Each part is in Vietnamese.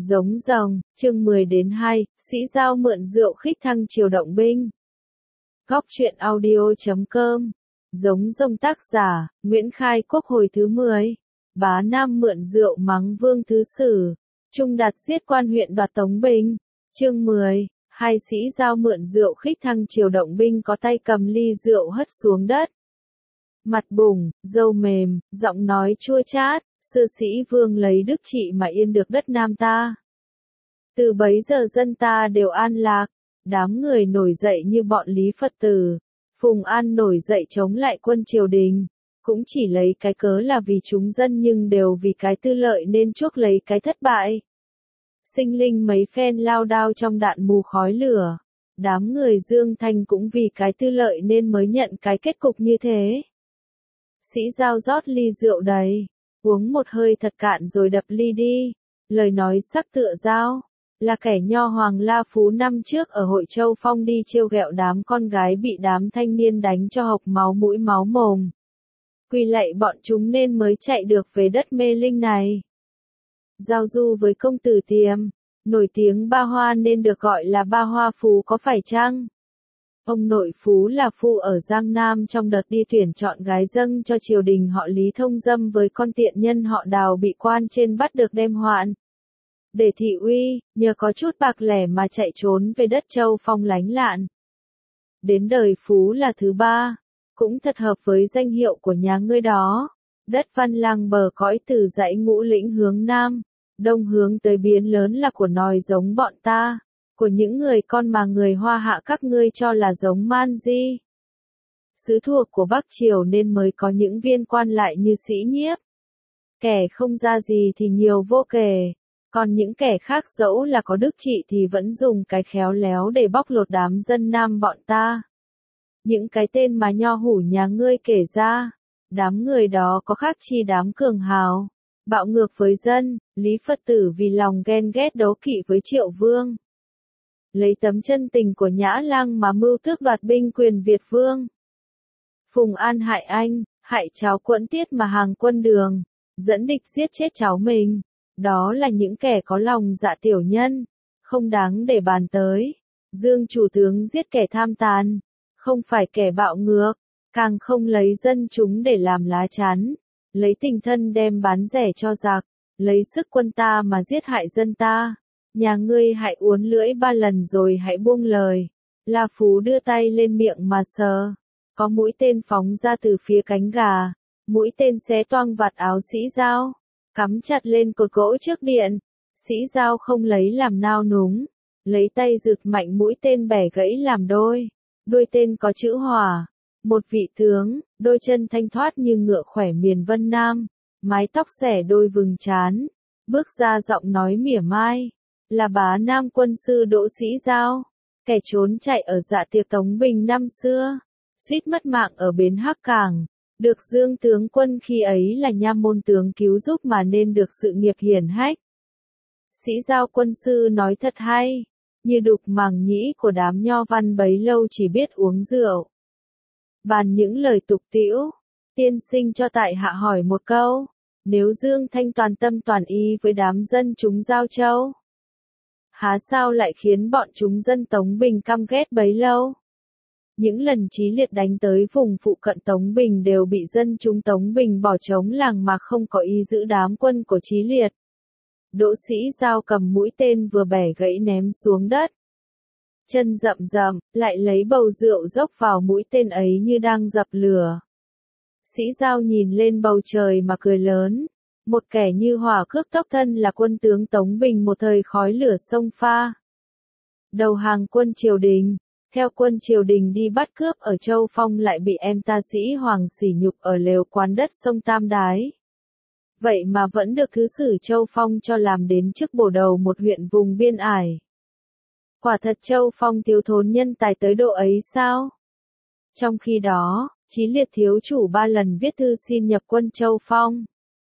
Giống rồng, chương 10 đến 2, Sĩ Giao mượn rượu khích thăng triều động binh. Góc truyện audio.com. Giống rồng tác giả, Nguyễn Khai Quốc hồi thứ 10. Bá Nam mượn rượu mắng Vương Thứ Sử. Trung Đạt giết quan huyện đoạt Tống binh. Chương 10, hai Sĩ Giao mượn rượu khích thăng triều động binh có tay cầm ly rượu hất xuống đất. Mặt bùng, râu mềm, giọng nói chua chát, sư sĩ Vương lấy đức trị mà yên được đất Nam ta. Từ bấy giờ dân ta đều an lạc, đám người nổi dậy như bọn Lý Phật tử, Phùng An nổi dậy chống lại quân triều đình, cũng chỉ lấy cái cớ là vì chúng dân nhưng đều vì cái tư lợi nên chuốc lấy cái thất bại. Sinh linh mấy phen lao đao trong đạn mù khói lửa, đám người Dương Thanh cũng vì cái tư lợi nên mới nhận cái kết cục như thế. Sĩ Giao rót ly rượu đầy, uống một hơi thật cạn rồi đập ly đi, lời nói sắc tựa dao, là kẻ nho hoàng La Phú năm trước ở Hội Châu Phong đi trêu ghẹo đám con gái bị đám thanh niên đánh cho hộc máu mũi máu mồm. Quỳ lạy bọn chúng nên mới chạy được về đất mê linh này. Giao du với công tử Tiềm, nổi tiếng Ba Hoa nên được gọi là Ba Hoa Phú có phải chăng? Ông nội Phú là phu ở Giang Nam trong đợt đi tuyển chọn gái dâng cho triều đình họ Lý thông dâm với con tiện nhân họ Đào bị quan trên bắt được đem hoạn. Để thị uy, nhờ có chút bạc lẻ mà chạy trốn về đất Châu Phong lánh lạn. Đến đời Phú là thứ ba, cũng thật hợp với danh hiệu của nhà ngươi đó. Đất Văn Lang bờ cõi từ dãy Ngũ Lĩnh hướng Nam, đông hướng tới biến lớn là của nòi giống bọn ta, của những người con mà người Hoa hạ các ngươi cho là giống man di. Sứ thuộc của Bắc Triều nên mới có những viên quan lại như Sĩ Nhiếp. Kẻ không ra gì thì nhiều vô kể. Còn những kẻ khác dẫu là có đức trị thì vẫn dùng cái khéo léo để bóc lột đám dân Nam bọn ta. Những cái tên mà nho hủ nhà ngươi kể ra, đám người đó có khác chi đám cường hào, bạo ngược với dân, Lý Phật tử vì lòng ghen ghét đố kỵ với Triệu Vương. Lấy tấm chân tình của Nhã Lang mà mưu tước đoạt binh quyền Việt Vương. Phùng An hại anh, hại cháu Quẫn Tiết mà hàng quân đường, dẫn địch giết chết cháu mình. Đó là những kẻ có lòng dạ tiểu nhân, không đáng để bàn tới. Dương chủ tướng giết kẻ tham tàn, không phải kẻ bạo ngược, càng không lấy dân chúng để làm lá chắn, lấy tình thân đem bán rẻ cho giặc, lấy sức quân ta mà giết hại dân ta. Nhà ngươi hãy uốn lưỡi 3 lần rồi hãy buông lời. La Phú đưa tay lên miệng mà sờ, có mũi tên phóng ra từ phía cánh gà, mũi tên xé toang vạt áo Sĩ Giao, cắm chặt lên cột gỗ trước điện. Sĩ Giao không lấy làm nao núng, lấy tay giựt mạnh mũi tên bẻ gãy làm đôi. Đuôi tên có chữ Hỏa, một vị tướng, đôi chân thanh thoát như ngựa khỏe miền Vân Nam, mái tóc xẻ đôi vừng trán, bước ra giọng nói mỉa mai, là Bá Nam quân sư Đỗ Sĩ Giao, kẻ trốn chạy ở dạ tiệc Tống Bình năm xưa, suýt mất mạng ở bến Hắc Cảng. Được Dương tướng quân khi ấy là nha môn tướng cứu giúp mà nên được sự nghiệp hiển hách. Sĩ Giao quân sư nói thật hay, như đục màng nhĩ của đám nho văn bấy lâu chỉ biết uống rượu. Bàn những lời tục tĩu, tiên sinh cho tại hạ hỏi một câu, nếu Dương Thanh toàn tâm toàn ý với đám dân chúng Giao Châu, há sao lại khiến bọn chúng dân Tống Bình căm ghét bấy lâu? Những lần Chí Liệt đánh tới vùng phụ cận Tống Bình đều bị dân chúng Tống Bình bỏ trống làng mà không có ý giữ đám quân của Chí Liệt. Đỗ Sĩ Giao cầm mũi tên vừa bẻ gãy ném xuống đất. Chân rậm rậm, lại lấy bầu rượu dốc vào mũi tên ấy như đang dập lửa. Sĩ Giao nhìn lên bầu trời mà cười lớn. Một kẻ như hỏa cước tốc thân là quân tướng Tống Bình một thời khói lửa sông pha. Đầu hàng quân triều đình. Theo quân triều đình đi bắt cướp ở Châu Phong lại bị em ta Sĩ Hoàng sỉ nhục ở lều quán đất sông Tam Đái. Vậy mà vẫn được thứ sử Châu Phong cho làm đến chức bổ đầu một huyện vùng biên ải. Quả thật Châu Phong thiếu thốn nhân tài tới độ ấy sao? Trong khi đó, Chí Liệt thiếu chủ 3 lần viết thư xin nhập quân Châu Phong,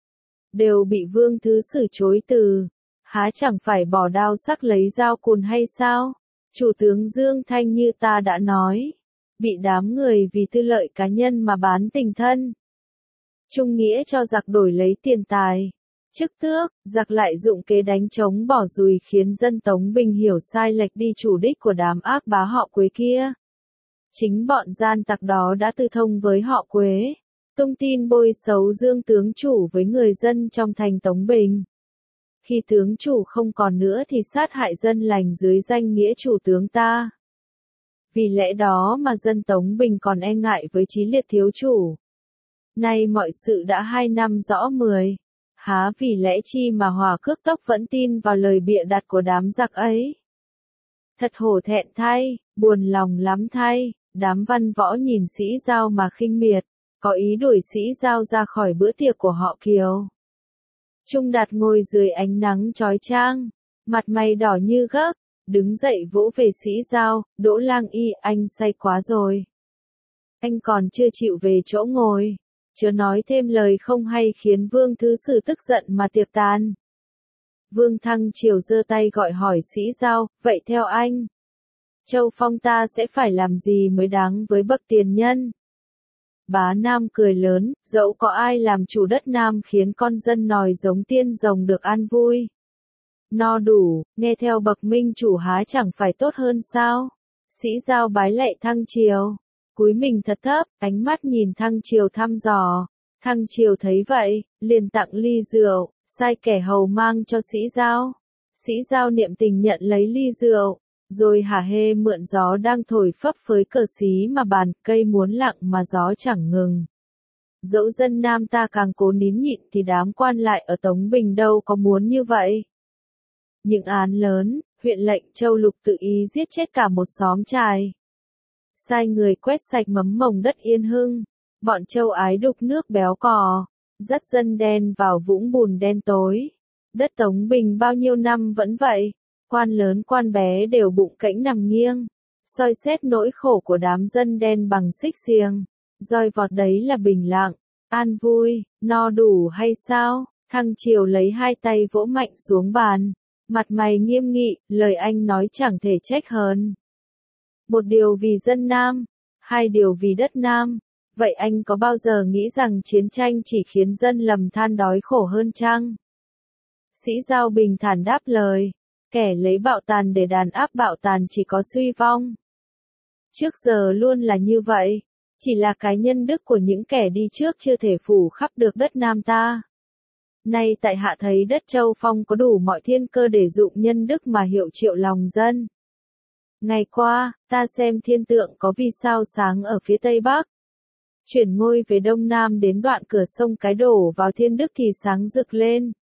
đều bị Vương Thứ Sử chối từ. Há chẳng phải bỏ đao sắc lấy dao cùn hay sao? Chủ tướng Dương Thanh như ta đã nói, bị đám người vì tư lợi cá nhân mà bán tình thân. Trung nghĩa cho giặc đổi lấy tiền tài, Chức tước, giặc lại dụng kế đánh trống bỏ dùi khiến dân Tống Bình hiểu sai lệch đi chủ đích của đám ác bá họ Quế kia. Chính bọn gian tặc đó đã tư thông với họ Quế, tung tin bôi xấu Dương tướng chủ với người dân trong thành Tống Bình. Khi tướng chủ không còn nữa thì sát hại dân lành dưới danh nghĩa chủ tướng ta. Vì lẽ đó mà dân Tống Bình còn e ngại với Chí Liệt thiếu chủ. Nay mọi sự đã 2 năm rõ 10. Há vì lẽ chi mà Hòa Cước Tốc vẫn tin vào lời bịa đặt của đám giặc ấy. Thật hổ thẹn thay, buồn lòng lắm thay, đám văn võ nhìn Sĩ Giao mà khinh miệt, có ý đuổi Sĩ Giao ra khỏi bữa tiệc của họ Kiều. Trung Đạt ngồi dưới ánh nắng chói chang, mặt mày đỏ như gấc, đứng dậy vỗ về Sĩ Giao, Đỗ Lang Y, anh say quá rồi. Anh còn chưa chịu về chỗ ngồi. Chớ nói thêm lời không hay khiến Vương Thứ Sử tức giận mà tiệc tàn. Vương Thăng Triều giơ tay gọi hỏi Sĩ Giao, vậy theo anh, Châu Phong ta sẽ phải làm gì mới đáng với bậc tiền nhân? Bá Nam cười lớn, dẫu có ai làm chủ đất Nam khiến con dân nòi giống tiên rồng được an vui. No đủ, nghe theo bậc minh chủ há chẳng phải tốt hơn sao? Sĩ Giao bái lạy Thăng Triều. Cúi mình thật thấp, ánh mắt nhìn Thăng Triều thăm dò. Thăng Triều thấy vậy, liền tặng ly rượu, sai kẻ hầu mang cho Sĩ Giao. Sĩ Giao niệm tình nhận lấy ly rượu, rồi hả hê mượn gió đang thổi phấp phới cờ xí mà bàn, cây muốn lặng mà gió chẳng ngừng. Dẫu dân Nam ta càng cố nín nhịn thì đám quan lại ở Tống Bình đâu có muốn như vậy. Những án lớn, huyện lệnh Châu Lục tự ý giết chết cả một xóm trài. Sai người quét sạch mấm mồng đất Yên Hưng, bọn Châu ái đục nước béo cò, dắt dân đen vào vũng bùn đen tối. Đất Tống Bình bao nhiêu năm vẫn vậy, quan lớn quan bé đều bụng cẫng nằm nghiêng, soi xét nỗi khổ của đám dân đen bằng xích xiềng, roi vọt đấy là bình lặng, an vui, no đủ hay sao? Thăng Triều lấy hai tay vỗ mạnh xuống bàn, mặt mày nghiêm nghị, lời anh nói chẳng thể trách hơn. Một điều vì dân Nam, hai điều vì đất Nam. Vậy anh có bao giờ nghĩ rằng chiến tranh chỉ khiến dân lầm than đói khổ hơn chăng? Sĩ Giao bình thản đáp lời, kẻ lấy bạo tàn để đàn áp bạo tàn chỉ có suy vong. Trước giờ luôn là như vậy, chỉ là cái nhân đức của những kẻ đi trước chưa thể phủ khắp được đất Nam ta. Nay tại hạ thấy đất Châu Phong có đủ mọi thiên cơ để dụng nhân đức mà hiệu triệu lòng dân. Ngày qua, ta xem thiên tượng có vì sao sáng ở phía Tây Bắc. Chuyển ngôi về Đông Nam đến đoạn cửa sông Cái đổ vào Thiên Đức thì sáng rực lên.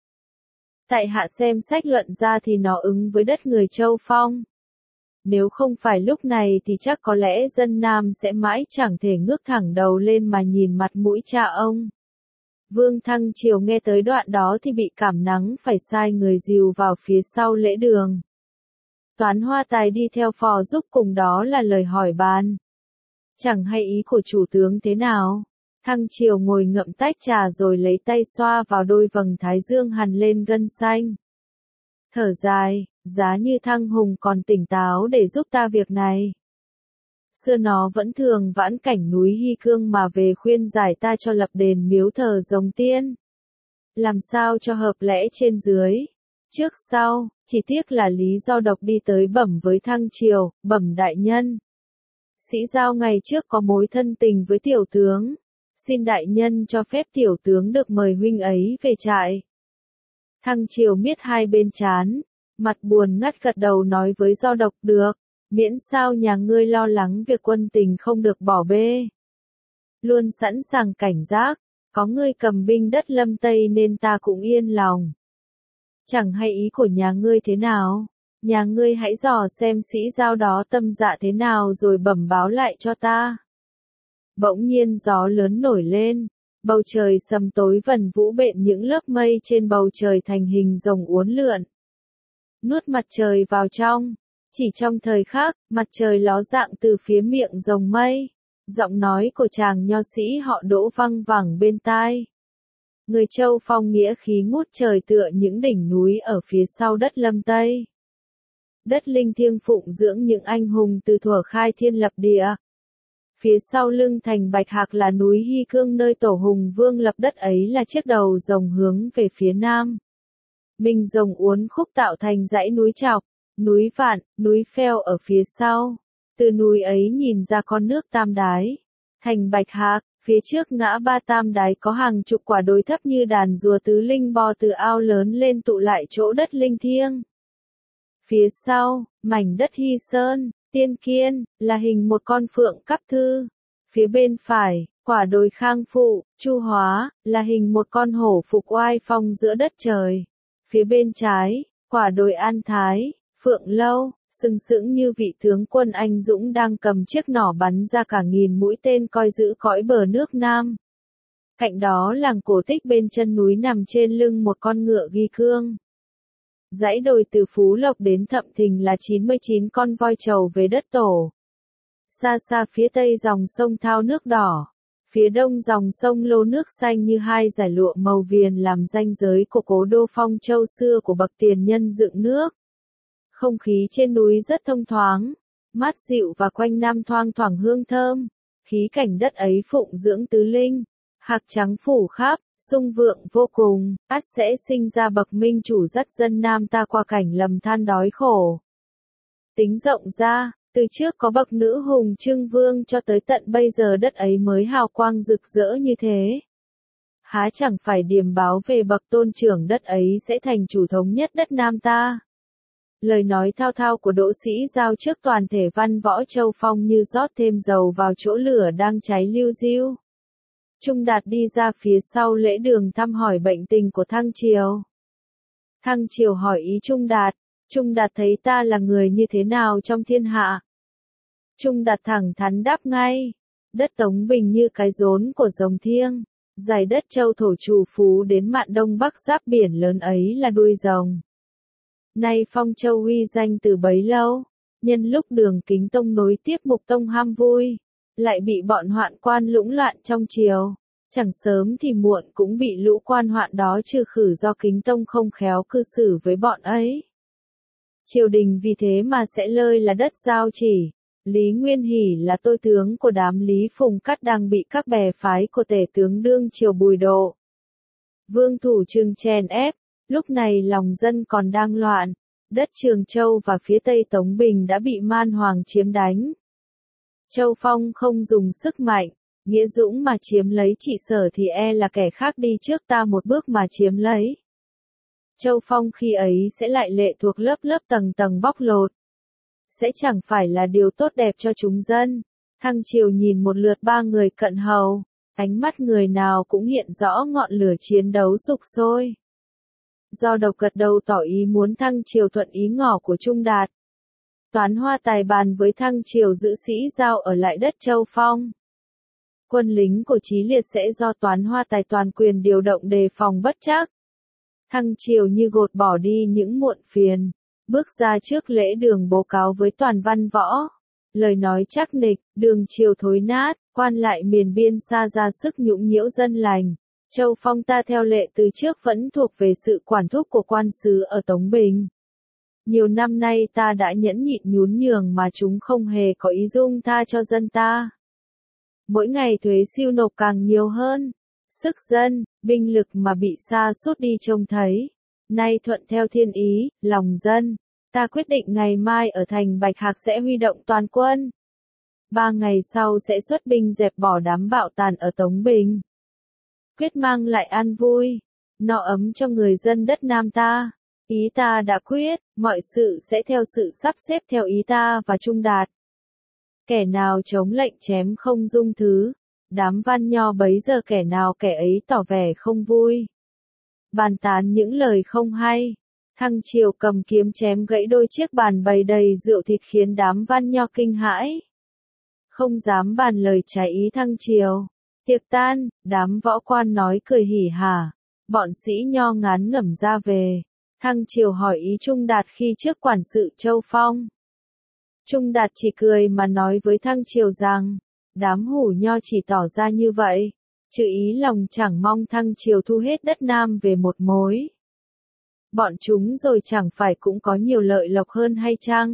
Tại hạ xem sách luận ra thì nó ứng với đất người Châu Phong. Nếu không phải lúc này thì chắc có lẽ dân Nam sẽ mãi chẳng thể ngước thẳng đầu lên mà nhìn mặt mũi cha ông. Vương Thăng Triều nghe tới đoạn đó thì bị cảm nắng phải sai người dìu vào phía sau lễ đường. Toán Hoa Tài đi theo phò giúp cùng đó là lời hỏi bàn. Chẳng hay ý của chủ tướng thế nào. Thăng Triều ngồi ngậm tách trà rồi lấy tay xoa vào đôi vầng thái dương hằn lên gân xanh. Thở dài, giá như Thăng Hùng còn tỉnh táo để giúp ta việc này. Xưa nó vẫn thường vãn cảnh núi Hy Cương mà về khuyên giải ta cho lập đền miếu thờ rồng tiên. Làm sao cho hợp lẽ trên dưới. Trước sau, chỉ tiếc là lý do độc đi tới bẩm với Thăng Triều, bẩm đại nhân. Sĩ Giao ngày trước có mối thân tình với tiểu tướng. Xin đại nhân cho phép tiểu tướng được mời huynh ấy về trại. Thăng Triều miết hai bên trán, mặt buồn ngắt gật đầu nói với Do Độc được, miễn sao nhà ngươi lo lắng việc quân tình không được bỏ bê. Luôn sẵn sàng cảnh giác, có ngươi cầm binh đất Lâm Tây nên ta cũng yên lòng. Chẳng hay ý của nhà ngươi thế nào, nhà ngươi hãy dò xem Sĩ Giao đó tâm dạ thế nào rồi bẩm báo lại cho ta. Bỗng nhiên gió lớn nổi lên, bầu trời sầm tối vần vũ bện những lớp mây trên bầu trời thành hình rồng uốn lượn. Nuốt mặt trời vào trong, chỉ trong thời khắc, mặt trời ló dạng từ phía miệng rồng mây. Giọng nói của chàng nho sĩ họ Đỗ văng vẳng bên tai. Người Châu Phong nghĩa khí ngút trời tựa những đỉnh núi ở phía sau đất Lâm Tây. Đất linh thiêng phụng dưỡng những anh hùng từ thuở khai thiên lập địa. Phía sau lưng thành Bạch Hạc là núi Hy Cương nơi tổ hùng vương lập đất ấy là chiếc đầu rồng hướng về phía nam. Minh rồng uốn khúc tạo thành dãy núi chọc, núi Vạn, núi Pheo ở phía sau. Từ núi ấy nhìn ra con nước Tam Đái, thành Bạch Hạc, phía trước ngã ba Tam Đái có hàng chục quả đồi thấp như đàn rùa tứ linh bò từ ao lớn lên tụ lại chỗ đất linh thiêng. Phía sau, mảnh đất Hy Sơn, Tiên Kiên, là hình một con phượng cắp thư. Phía bên phải, quả đồi Khang Phụ, Chu Hóa, là hình một con hổ phục oai phong giữa đất trời. Phía bên trái, quả đồi An Thái, Phượng Lâu, sừng sững như vị tướng quân anh dũng đang cầm chiếc nỏ bắn ra cả nghìn mũi tên coi giữ cõi bờ nước Nam. Cạnh đó làng cổ tích bên chân núi nằm trên lưng một con ngựa ghi cương. Dãy đồi từ Phú Lộc đến Thậm Thình là 99 con voi trầu về đất tổ. Xa xa phía tây dòng sông Thao nước đỏ, phía đông dòng sông Lô nước xanh như hai dải lụa màu viền làm ranh giới của cố đô Phong Châu xưa của bậc tiền nhân dựng nước. Không khí trên núi rất thông thoáng, mát dịu và quanh năm thoang thoảng hương thơm. Khí cảnh đất ấy phụng dưỡng tứ linh, hạc trắng phủ khắp, sung vượng vô cùng, ắt sẽ sinh ra bậc minh chủ dắt dân Nam ta qua cảnh lầm than đói khổ. Tính rộng ra, từ trước có bậc nữ hùng Trưng Vương cho tới tận bây giờ đất ấy mới hào quang rực rỡ như thế. Há chẳng phải điềm báo về bậc tôn trưởng đất ấy sẽ thành chủ thống nhất đất Nam ta. Lời nói thao thao của Đỗ Sĩ Giao trước toàn thể văn võ Châu Phong như rót thêm dầu vào chỗ lửa đang cháy liu riu. Trung Đạt đi ra phía sau lễ đường thăm hỏi bệnh tình của Thăng Triều. Thăng Triều hỏi ý Trung Đạt thấy ta là người như thế nào trong thiên hạ? Trung Đạt thẳng thắn đáp ngay, đất Tống Bình như cái rốn của rồng thiêng, dải đất Châu Thổ Trù Phú đến mạn đông bắc giáp biển lớn ấy là đuôi rồng. Nay Phong Châu uy danh từ bấy lâu, nhân lúc Đường Kính Tông nối tiếp Mục Tông ham vui, lại bị bọn hoạn quan lũng loạn trong triều, chẳng sớm thì muộn cũng bị lũ quan hoạn đó trừ khử do Kính Tông không khéo cư xử với bọn ấy. Triều đình vì thế mà sẽ lơi là đất giao chỉ. Lý Nguyên Hỷ là tôi tướng của đám Lý Phùng Cắt đang bị các bè phái của tể tướng đương triều Bùi Độ, Vương Thủ Trừng chèn ép. Lúc này lòng dân còn đang loạn, đất Trường Châu và phía tây Tống Bình đã bị Man Hoàng chiếm đánh. Châu Phong không dùng sức mạnh, nghĩa dũng mà chiếm lấy trị sở thì e là kẻ khác đi trước ta một bước mà chiếm lấy. Châu Phong khi ấy sẽ lại lệ thuộc lớp lớp tầng tầng bóc lột. Sẽ chẳng phải là điều tốt đẹp cho chúng dân. Thăng Triều nhìn một lượt ba người cận hầu, ánh mắt người nào cũng hiện rõ ngọn lửa chiến đấu sục sôi. Do Độc gật đầu tỏ ý muốn Thăng Triều thuận ý ngỏ của Trung Đạt. Toán Hoa tài bàn với Thăng Triều giữ Sĩ Giao ở lại đất Châu Phong. Quân lính của Chí Liệt sẽ do Toán Hoa tài toàn quyền điều động đề phòng bất trắc. Thăng Triều như gột bỏ đi những muộn phiền, bước ra trước lễ đường báo cáo với toàn văn võ. Lời nói chắc nịch, đường triều thối nát, quan lại miền biên xa ra sức nhũng nhiễu dân lành. Châu Phong ta theo lệ từ trước vẫn thuộc về sự quản thúc của quan sứ ở Tống Bình. Nhiều năm nay ta đã nhẫn nhịn nhún nhường mà chúng không hề có ý dung tha cho dân ta. Mỗi ngày thuế siêu nộp càng nhiều hơn. Sức dân, binh lực mà bị sa sút đi trông thấy. Nay thuận theo thiên ý, lòng dân. Ta quyết định ngày mai ở thành Bạch Hạc sẽ huy động toàn quân. 3 ngày sau sẽ xuất binh dẹp bỏ đám bạo tàn ở Tống Bình. Quyết mang lại an vui, no ấm cho người dân đất Nam ta. Ý ta đã quyết, mọi sự sẽ theo sự sắp xếp theo ý ta và Trung Đạt. Kẻ nào chống lệnh chém không dung thứ. Đám văn nho bấy giờ kẻ nào kẻ ấy tỏ vẻ không vui. Bàn tán những lời không hay. Thăng Triều cầm kiếm chém gãy đôi chiếc bàn bày đầy rượu thịt khiến đám văn nho kinh hãi. Không dám bàn lời trái ý Thăng Triều. Tiệc tan, đám võ quan nói cười hỉ hả. Bọn sĩ nho ngán ngẩm ra về. Thăng Triều hỏi ý Trung Đạt khi trước quản sự Châu Phong. Trung Đạt chỉ cười mà nói với Thăng Triều rằng, đám hủ nho chỉ tỏ ra như vậy, chứ ý lòng chẳng mong Thăng Triều thu hết đất Nam về một mối. Bọn chúng rồi chẳng phải cũng có nhiều lợi lộc hơn hay chăng?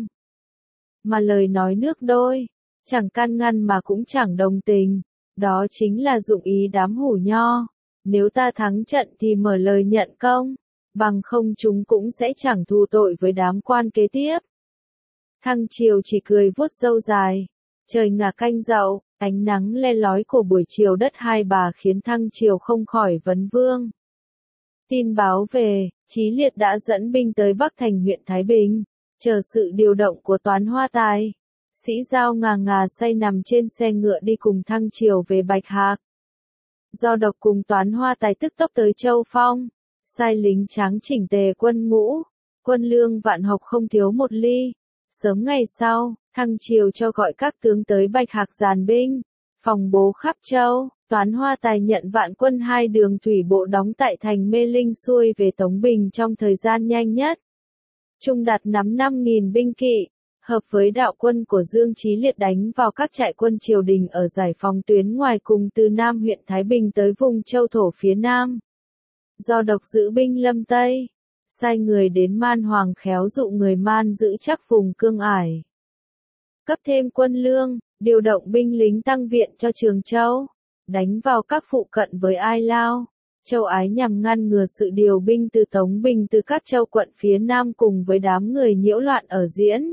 Mà lời nói nước đôi, chẳng can ngăn mà cũng chẳng đồng tình, đó chính là dụng ý đám hủ nho. Nếu ta thắng trận thì mở lời nhận công, bằng không chúng cũng sẽ chẳng thù tội với đám quan kế tiếp. Thăng Triều chỉ cười vuốt râu dài. Trời ngả canh dậu, ánh nắng le lói của buổi chiều đất Hai Bà khiến Thăng Triều không khỏi vấn vương. Tin báo về, Chí Liệt đã dẫn binh tới Bắc Thành huyện Thái Bình, chờ sự điều động của Toán Hoa Tài. Sĩ Giao ngà ngà say nằm trên xe ngựa đi cùng Thăng Triều về Bạch Hạc. Do Độc cùng Toán Hoa Tài tức tốc tới Châu Phong, sai lính tráng chỉnh tề quân ngũ, quân lương vạn học không thiếu một ly. Sớm ngày sau, Thăng Triều cho gọi các tướng tới Bạch Hạc dàn binh, phòng bố khắp châu. Toán Hoa Tài nhận vạn quân 2 đường thủy bộ đóng tại thành Mê Linh xuôi về Tống Bình trong thời gian nhanh nhất. Trung Đạt nắm 5.000 binh kỵ, hợp với đạo quân của Dương Chí Liệt đánh vào các trại quân triều đình ở giải phóng tuyến ngoài cùng từ Nam huyện Thái Bình tới vùng châu thổ phía Nam. Do Độc giữ binh Lâm Tây, sai người đến Man Hoàng khéo dụ người Man giữ chắc vùng Cương Ải. Cấp thêm quân lương, điều động binh lính tăng viện cho Trường Châu, đánh vào các phụ cận với Ai Lao, Châu Ái nhằm ngăn ngừa sự điều binh từ Tống Bình từ các châu quận phía Nam cùng với đám người nhiễu loạn ở Diễn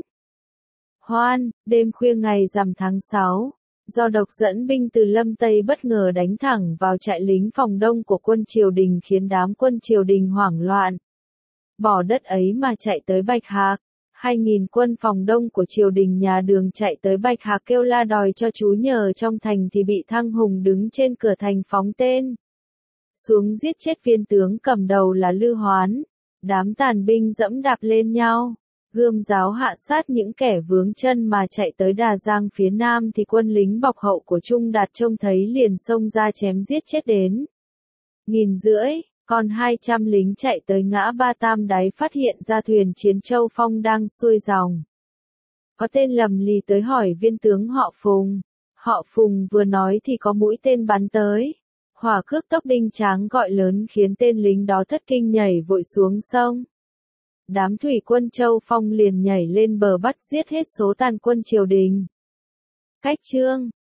Hoan. Đêm khuya ngày rằm tháng 6, Do Độc dẫn binh từ Lâm Tây bất ngờ đánh thẳng vào trại lính phòng đông của quân triều đình khiến đám quân triều đình hoảng loạn. Bỏ đất ấy mà chạy tới Bạch Hạc. 2.000 quân phòng đông của triều đình nhà Đường chạy tới Bạch Hạc kêu la đòi cho trú nhờ trong thành thì bị Thăng Hùng đứng trên cửa thành phóng tên xuống giết chết viên tướng cầm đầu là Lư Hoán. Đám tàn binh dẫm đạp lên nhau, gươm giáo hạ sát những kẻ vướng chân mà chạy tới Đà Giang phía Nam thì quân lính bọc hậu của Trung Đạt trông thấy liền xông ra chém giết chết đến 1.500. Còn 200 lính chạy tới ngã Ba Tam Đáy phát hiện ra thuyền chiến Châu Phong đang xuôi dòng. Có tên lầm lì tới hỏi viên tướng họ Phùng. Họ Phùng vừa nói thì có mũi tên bắn tới. Hỏa cước tốc đinh tráng gọi lớn khiến tên lính đó thất kinh nhảy vội xuống sông. Đám thủy quân Châu Phong liền nhảy lên bờ bắt giết hết số tàn quân triều đình. Cách chương